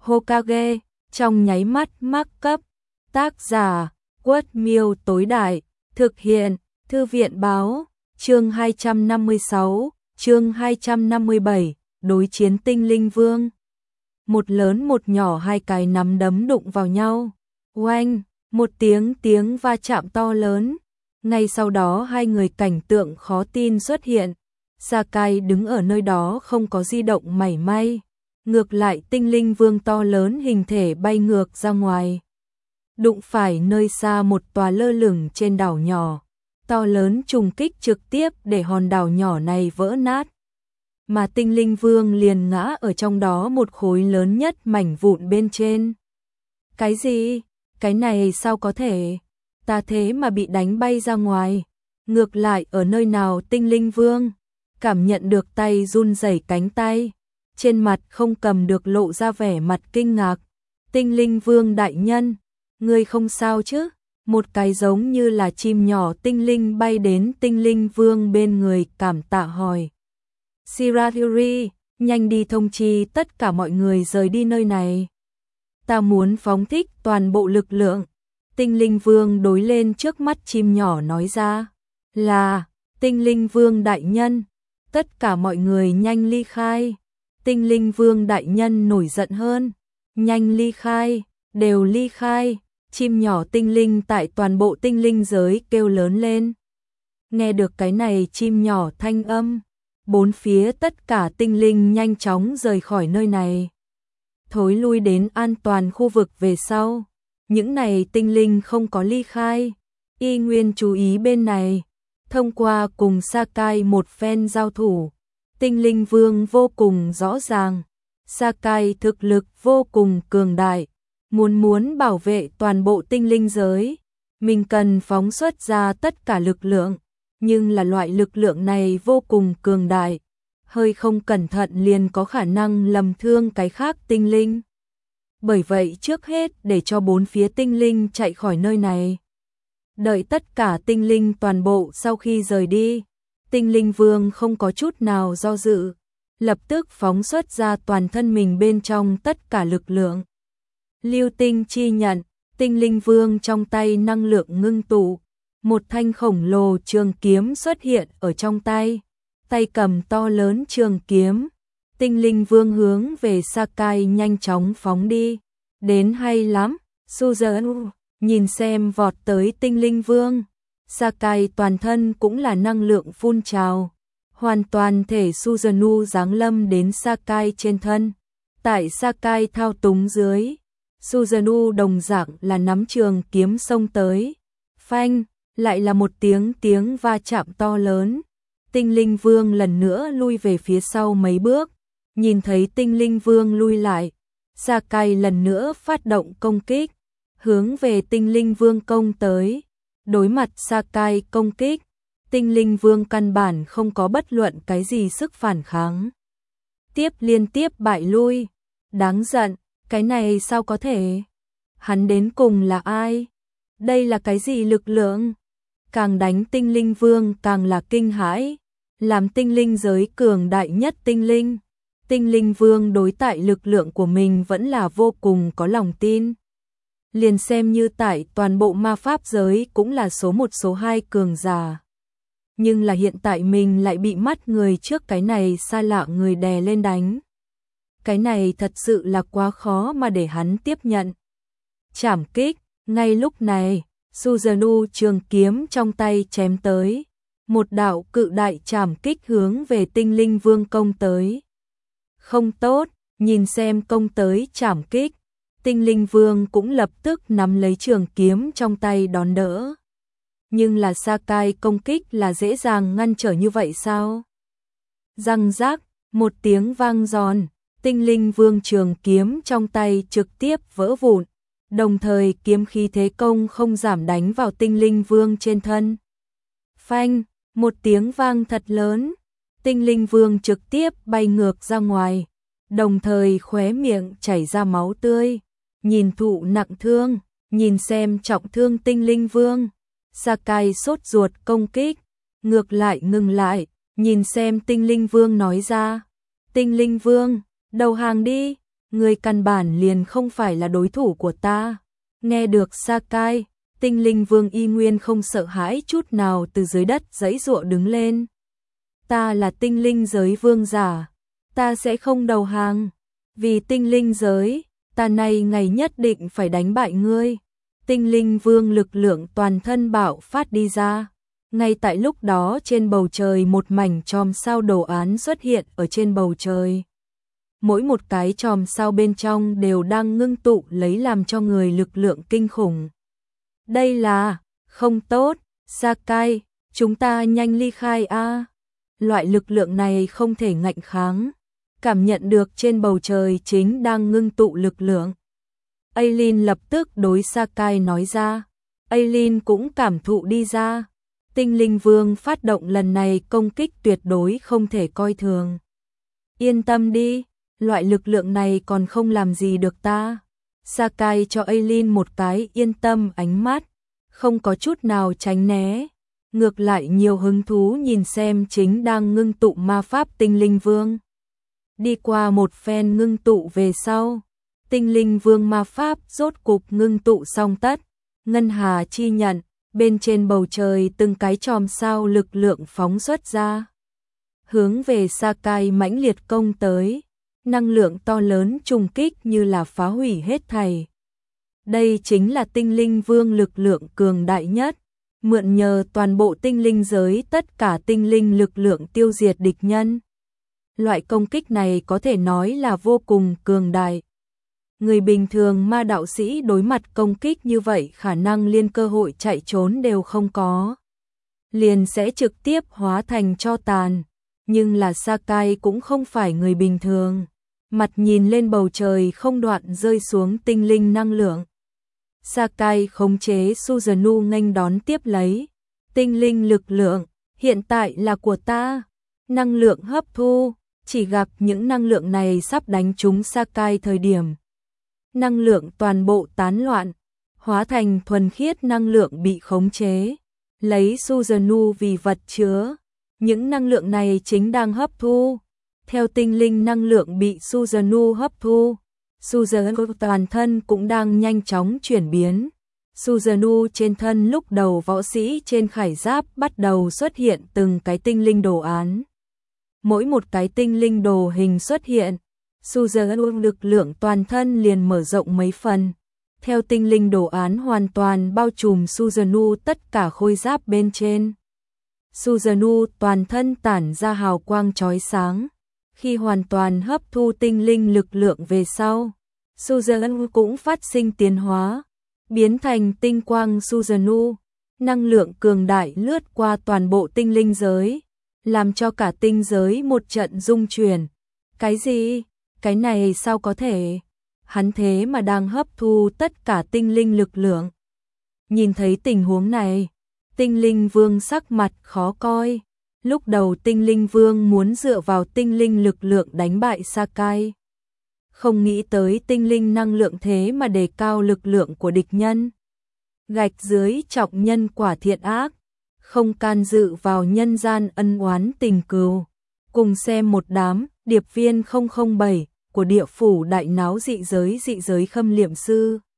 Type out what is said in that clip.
Hokage, trong nháy mắt mắc cấp. Tác giả, Quất Miêu tối đại, thực hiện, Thư viện báo, chương 256, chương 257, đối chiến tinh linh vương. Một lớn một nhỏ, hai cái nắm đấm đụng vào nhau. Oanh, một tiếng va chạm to lớn. Ngay sau đó hai người cảnh tượng khó tin xuất hiện. Sakai đứng ở nơi đó không có di động mảy may. Ngược lại tinh linh vương to lớn hình thể bay ngược ra ngoài. Đụng phải nơi xa một tòa lơ lửng trên đảo nhỏ. To lớn trùng kích trực tiếp để hòn đảo nhỏ này vỡ nát. Mà tinh linh vương liền ngã ở trong đó một khối lớn nhất mảnh vụn bên trên. Cái gì? Cái này sao có thể? Ta thế mà bị đánh bay ra ngoài. Ngược lại ở nơi nào tinh linh vương? Cảm nhận được tay run rẩy cánh tay. Trên mặt không cầm được lộ ra vẻ mặt kinh ngạc. Tinh linh vương đại nhân, ngươi không sao chứ? Một cái giống như là chim nhỏ tinh linh bay đến tinh linh vương bên người cảm tạ hỏi. Shiratori, nhanh đi thông chi tất cả mọi người rời đi nơi này. Ta muốn phóng thích toàn bộ lực lượng. Tinh linh vương đối lên trước mắt chim nhỏ nói ra. Là, tinh linh vương đại nhân, tất cả mọi người nhanh ly khai. Tinh linh vương đại nhân nổi giận hơn. Nhanh ly khai, đều ly khai. Chim nhỏ tinh linh tại toàn bộ tinh linh giới kêu lớn lên. Nghe được cái này chim nhỏ thanh âm, bốn phía tất cả tinh linh nhanh chóng rời khỏi nơi này. Thối lui đến an toàn khu vực về sau. Những này tinh linh không có ly khai. Y nguyên chú ý bên này. Thông qua cùng Sakai một phen giao thủ. Tinh linh vương vô cùng rõ ràng. Sakai thực lực vô cùng cường đại. Muốn bảo vệ toàn bộ tinh linh giới. Mình cần phóng xuất ra tất cả lực lượng. Nhưng là loại lực lượng này vô cùng cường đại. Hơi không cẩn thận liền có khả năng lầm thương cái khác tinh linh. Bởi vậy trước hết để cho bốn phía tinh linh chạy khỏi nơi này. Đợi tất cả tinh linh toàn bộ sau khi rời đi. Tinh linh vương không có chút nào do dự. Lập tức phóng xuất ra toàn thân mình bên trong tất cả lực lượng. Lưu tinh chi nhận, tinh linh vương trong tay năng lượng ngưng tụ. Một thanh khổng lồ trường kiếm xuất hiện ở trong tay. Tay cầm to lớn trường kiếm. Tinh linh vương hướng về Sakai nhanh chóng phóng đi. Đến hay lắm, Suzanu, nhìn xem vọt tới tinh linh vương. Sakai toàn thân cũng là năng lượng phun trào. Hoàn toàn thể Suzanu giáng lâm đến Sakai trên thân. Tại Sakai thao túng dưới, Suzanu đồng dạng là nắm trường kiếm xông tới. Phanh, lại là một tiếng va chạm to lớn. Tinh linh vương lần nữa lui về phía sau mấy bước. Nhìn thấy tinh linh vương lui lại, Sakai lần nữa phát động công kích, hướng về tinh linh vương công tới. Đối mặt Sakai công kích, tinh linh vương căn bản không có bất luận cái gì sức phản kháng. Liên tiếp bại lui. Đáng giận, cái này sao có thể? Hắn đến cùng là ai? Đây là cái gì lực lượng? Càng đánh tinh linh vương càng là kinh hãi. Làm tinh linh giới cường đại nhất tinh linh. Tinh linh vương đối tại lực lượng của mình vẫn là vô cùng có lòng tin. Liền xem như tại toàn bộ ma pháp giới cũng là số 1 số 2 cường giả. Nhưng là hiện tại mình lại bị mắt người trước cái này xa lạ người đè lên đánh. Cái này thật sự là quá khó mà để hắn tiếp nhận. Trảm kích, ngay lúc này, Suzanu trường kiếm trong tay chém tới. Một đạo cự đại trảm kích hướng về tinh linh vương công tới. Không tốt, nhìn xem công tới trảm kích. Tinh linh vương cũng lập tức nắm lấy trường kiếm trong tay đón đỡ. Nhưng là Sakai công kích là dễ dàng ngăn trở như vậy sao? Răng rác, một tiếng vang giòn. Tinh linh vương trường kiếm trong tay trực tiếp vỡ vụn. Đồng thời kiếm khí thế công không giảm đánh vào tinh linh vương trên thân. Phanh, một tiếng vang thật lớn. Tinh linh vương trực tiếp bay ngược ra ngoài. Đồng thời khóe miệng chảy ra máu tươi. Nhìn thụ nặng thương, nhìn xem trọng thương tinh linh vương. Sakai sốt ruột công kích. Ngược lại ngừng lại, nhìn xem tinh linh vương nói ra. Tinh linh vương, đầu hàng đi. Ngươi căn bản liền không phải là đối thủ của ta. Nghe được Sakai, Tinh Linh Vương y nguyên không sợ hãi chút nào từ dưới đất giãy giụa đứng lên. Ta là tinh linh giới vương giả, ta sẽ không đầu hàng. Vì tinh linh giới, ta nay ngày nhất định phải đánh bại ngươi. Tinh linh vương lực lượng toàn thân bạo phát đi ra. Ngay tại lúc đó trên bầu trời một mảnh chòm sao đồ án xuất hiện ở trên bầu trời. Mỗi một cái chòm sao bên trong đều đang ngưng tụ lấy làm cho người lực lượng kinh khủng. Đây là, không tốt, Sakai, chúng ta nhanh ly khai a. Loại lực lượng này không thể ngạnh kháng. Cảm nhận được trên bầu trời chính đang ngưng tụ lực lượng. Aileen lập tức đối Sakai nói ra. Aileen cũng cảm thụ đi ra. Tinh linh vương phát động lần này công kích tuyệt đối không thể coi thường. Yên tâm đi, loại lực lượng này còn không làm gì được ta. Sakai cho Aileen một cái yên tâm ánh mắt, không có chút nào tránh né. Ngược lại nhiều hứng thú nhìn xem chính đang ngưng tụ ma pháp tinh linh vương. Đi qua một phen ngưng tụ về sau, tinh linh vương ma pháp rốt cục ngưng tụ xong tất. Ngân hà chi nhận, bên trên bầu trời từng cái chòm sao lực lượng phóng xuất ra. Hướng về Sakai mãnh liệt công tới, năng lượng to lớn trùng kích như là phá hủy hết thảy. Đây chính là tinh linh vương lực lượng cường đại nhất. Mượn nhờ toàn bộ tinh linh giới tất cả tinh linh lực lượng tiêu diệt địch nhân. Loại công kích này có thể nói là vô cùng cường đại. Người bình thường ma đạo sĩ đối mặt công kích như vậy khả năng liên cơ hội chạy trốn đều không có. Liền sẽ trực tiếp hóa thành tro tàn. Nhưng là Sakai cũng không phải người bình thường. Mặt nhìn lên bầu trời không đoạn rơi xuống tinh linh năng lượng. Sakai khống chế Susanoo nghênh đón tiếp lấy. Tinh linh lực lượng, hiện tại là của ta. Năng lượng hấp thu, chỉ gặp những năng lượng này sắp đánh trúng Sakai thời điểm. Năng lượng toàn bộ tán loạn, hóa thành thuần khiết năng lượng bị khống chế. Lấy Susanoo vì vật chứa, những năng lượng này chính đang hấp thu. Theo tinh linh năng lượng bị Susanoo hấp thu, Susanoo toàn thân cũng đang nhanh chóng chuyển biến. Susanoo trên thân lúc đầu võ sĩ trên khải giáp bắt đầu xuất hiện từng cái tinh linh đồ án. Mỗi một cái tinh linh đồ hình xuất hiện, Susanoo lực lượng toàn thân liền mở rộng mấy phần. Theo tinh linh đồ án hoàn toàn bao trùm Susanoo tất cả khôi giáp bên trên. Susanoo toàn thân tản ra hào quang chói sáng. Khi hoàn toàn hấp thu tinh linh lực lượng về sau, Susanoo cũng phát sinh tiến hóa, biến thành tinh quang Susanoo. Năng lượng cường đại lướt qua toàn bộ tinh linh giới, làm cho cả tinh giới một trận rung chuyển. Cái gì? Cái này sao có thể? Hắn thế mà đang hấp thu tất cả tinh linh lực lượng. Nhìn thấy tình huống này, tinh linh vương sắc mặt khó coi. Lúc đầu tinh linh vương muốn dựa vào tinh linh lực lượng đánh bại Sakai. Không nghĩ tới tinh linh năng lượng thế mà đề cao lực lượng của địch nhân. Gạch dưới trọng nhân quả thiện ác, không can dự vào nhân gian ân oán tình cừu. Cùng xem một đám điệp viên 007 của địa phủ đại náo dị giới khâm liệm sư.